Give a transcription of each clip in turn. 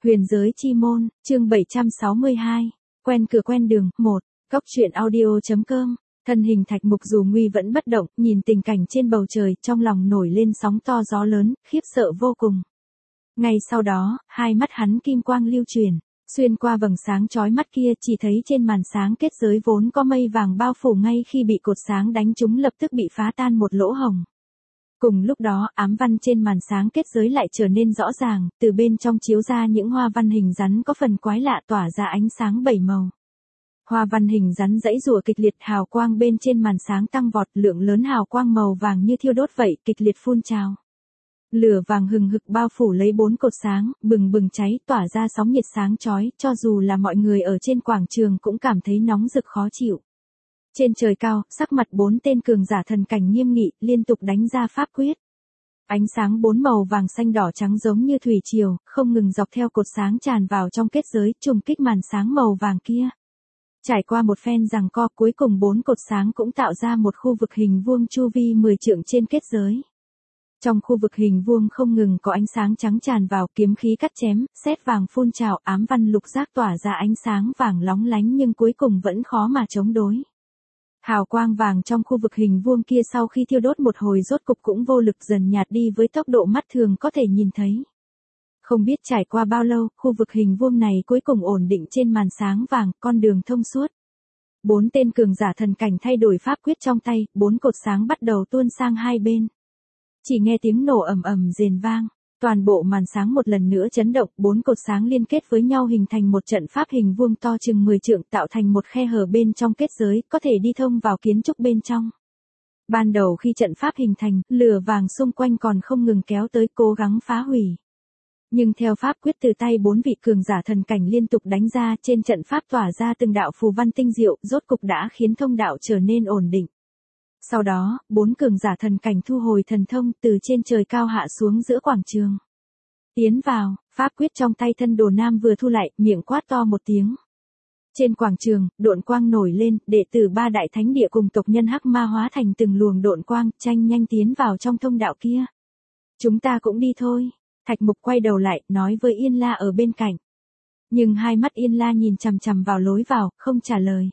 Huyền giới chi môn, chương 762. Quen cửa quen đường, 1. Góc truyện audio.com. Thân hình Thạch Mục dù nguy vẫn bất động, nhìn tình cảnh trên bầu trời, trong lòng nổi lên sóng to gió lớn, khiếp sợ vô cùng. Ngay sau đó, hai mắt hắn kim quang lưu chuyển, xuyên qua vầng sáng chói mắt kia, chỉ thấy trên màn sáng kết giới vốn có mây vàng bao phủ ngay khi bị cột sáng đánh trúng lập tức bị phá tan một lỗ hổng. Cùng lúc đó, ám văn trên màn sáng kết giới lại trở nên rõ ràng, từ bên trong chiếu ra những hoa văn hình rắn có phần quái lạ tỏa ra ánh sáng bảy màu. Hoa văn hình rắn giãy giụa kịch liệt, hào quang bên trên màn sáng tăng vọt, lượng lớn hào quang màu vàng như thiêu đốt vậy, kịch liệt phun trào. Lửa vàng hừng hực bao phủ lấy bốn cột sáng, bừng bừng cháy, tỏa ra sóng nhiệt sáng chói, cho dù là mọi người ở trên quảng trường cũng cảm thấy nóng rực khó chịu. Trên trời cao, sắc mặt bốn tên cường giả thần cảnh nghiêm nghị, liên tục đánh ra pháp quyết. Ánh sáng bốn màu vàng xanh đỏ trắng giống như thủy triều, không ngừng dọc theo cột sáng tràn vào trong kết giới, trùng kích màn sáng màu vàng kia. Trải qua một phen giằng co, cuối cùng bốn cột sáng cũng tạo ra một khu vực hình vuông chu vi 10 trượng trên kết giới. Trong khu vực hình vuông không ngừng có ánh sáng trắng tràn vào, kiếm khí cắt chém, sét vàng phun trào, ám văn lục giác tỏa ra ánh sáng vàng lóng lánh nhưng cuối cùng vẫn khó mà chống đối. Hào quang vàng trong khu vực hình vuông kia sau khi thiêu đốt một hồi rốt cục cũng vô lực dần nhạt đi với tốc độ mắt thường có thể nhìn thấy. Không biết trải qua bao lâu, khu vực hình vuông này cuối cùng ổn định trên màn sáng vàng, con đường thông suốt. Bốn tên cường giả thần cảnh thay đổi pháp quyết trong tay, bốn cột sáng bắt đầu tuôn sang hai bên. Chỉ nghe tiếng nổ ầm ầm rền vang, toàn bộ màn sáng một lần nữa chấn động, bốn cột sáng liên kết với nhau hình thành một trận pháp hình vuông to chừng 10 trượng, tạo thành một khe hở bên trong kết giới, có thể đi thông vào kiến trúc bên trong. Ban đầu khi trận pháp hình thành, lửa vàng xung quanh còn không ngừng kéo tới cố gắng phá hủy. Nhưng theo pháp quyết từ tay bốn vị cường giả thần cảnh liên tục đánh ra, trên trận pháp tỏa ra từng đạo phù văn tinh diệu, rốt cục đã khiến thông đạo trở nên ổn định. Sau đó, bốn cường giả thần cảnh thu hồi thần thông, từ trên trời cao hạ xuống giữa quảng trường. Tiến vào, pháp quyết trong tay thân đồ nam vừa thu lại, miệng quát to một tiếng. Trên quảng trường, độn quang nổi lên, đệ tử ba đại thánh địa cùng tộc nhân hắc ma hóa thành từng luồng độn quang, tranh nhanh tiến vào trong thông đạo kia. Chúng ta cũng đi thôi. Thạch Mục quay đầu lại, nói với Yên La ở bên cạnh. Nhưng hai mắt Yên La nhìn chằm chằm vào lối vào, không trả lời.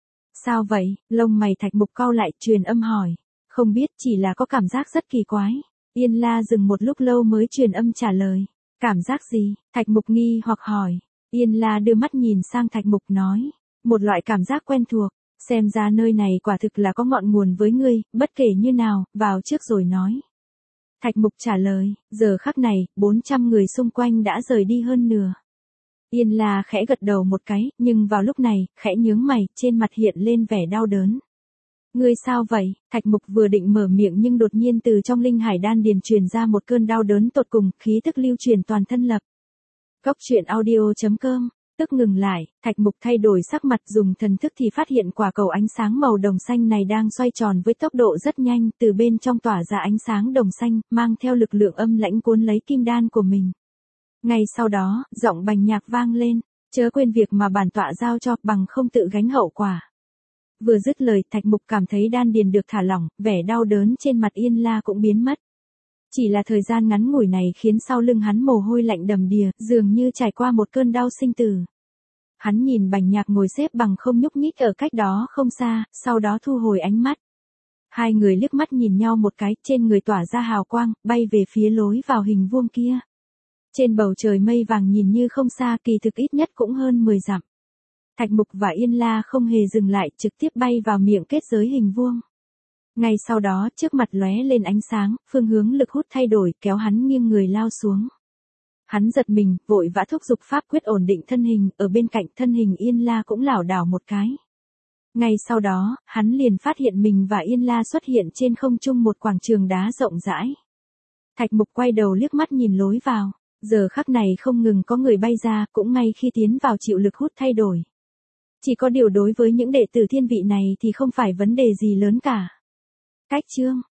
Sao vậy? Lông mày Thạch Mục cau lại, truyền âm hỏi. Không biết, chỉ là có cảm giác rất kỳ quái. Yên La dừng một lúc lâu mới truyền âm trả lời. Cảm giác gì? Thạch Mục nghi hoặc hỏi. Yên La đưa mắt nhìn sang Thạch Mục nói. Một loại cảm giác quen thuộc. Xem ra nơi này quả thực là có ngọn nguồn với ngươi, bất kể như nào, vào trước rồi nói. Thạch Mục trả lời, giờ khắc này, 400 người xung quanh đã rời đi hơn nửa. Yên La khẽ gật đầu một cái, nhưng vào lúc này, khẽ nhướng mày, trên mặt hiện lên vẻ đau đớn. Ngươi sao vậy? Thạch Mục vừa định mở miệng nhưng đột nhiên từ trong linh hải đan điền truyền ra một cơn đau đớn tột cùng, khí tức lưu truyền toàn thân lập. Góc truyện audio.com. Tức ngừng lại, Thạch Mục thay đổi sắc mặt, dùng thần thức thì phát hiện quả cầu ánh sáng màu đồng xanh này đang xoay tròn với tốc độ rất nhanh, từ bên trong tỏa ra ánh sáng đồng xanh, mang theo lực lượng âm lãnh cuốn lấy kim đan của mình. Ngay sau đó, giọng Bành Nhạc vang lên, chớ quên việc mà bản tọa giao cho, bằng không tự gánh hậu quả. Vừa dứt lời, Thạch Mục cảm thấy đan điền được thả lỏng, vẻ đau đớn trên mặt Yên La cũng biến mất. Chỉ là thời gian ngắn ngủi này khiến sau lưng hắn mồ hôi lạnh đầm đìa, dường như trải qua một cơn đau sinh tử. Hắn nhìn Bành Nhạc ngồi xếp bằng không nhúc nhích ở cách đó không xa, sau đó thu hồi ánh mắt. Hai người liếc mắt nhìn nhau một cái, trên người tỏa ra hào quang, bay về phía lối vào hình vuông kia. Trên bầu trời mây vàng nhìn như không xa, kỳ thực ít nhất cũng hơn 10 dặm. Thạch Mục và Yên La không hề dừng lại, trực tiếp bay vào miệng kết giới hình vuông. Ngay sau đó, trước mặt lóe lên ánh sáng, phương hướng lực hút thay đổi, kéo hắn nghiêng người lao xuống. Hắn giật mình, vội vã thúc giục pháp quyết ổn định thân hình, ở bên cạnh thân hình Yên La cũng lảo đảo một cái. Ngay sau đó, hắn liền phát hiện mình và Yên La xuất hiện trên không trung một quảng trường đá rộng rãi. Thạch Mục quay đầu liếc mắt nhìn lối vào, giờ khắc này không ngừng có người bay ra, cũng ngay khi tiến vào chịu lực hút thay đổi. Chỉ có điều đối với những đệ tử thiên vị này thì không phải vấn đề gì lớn cả. Cách chương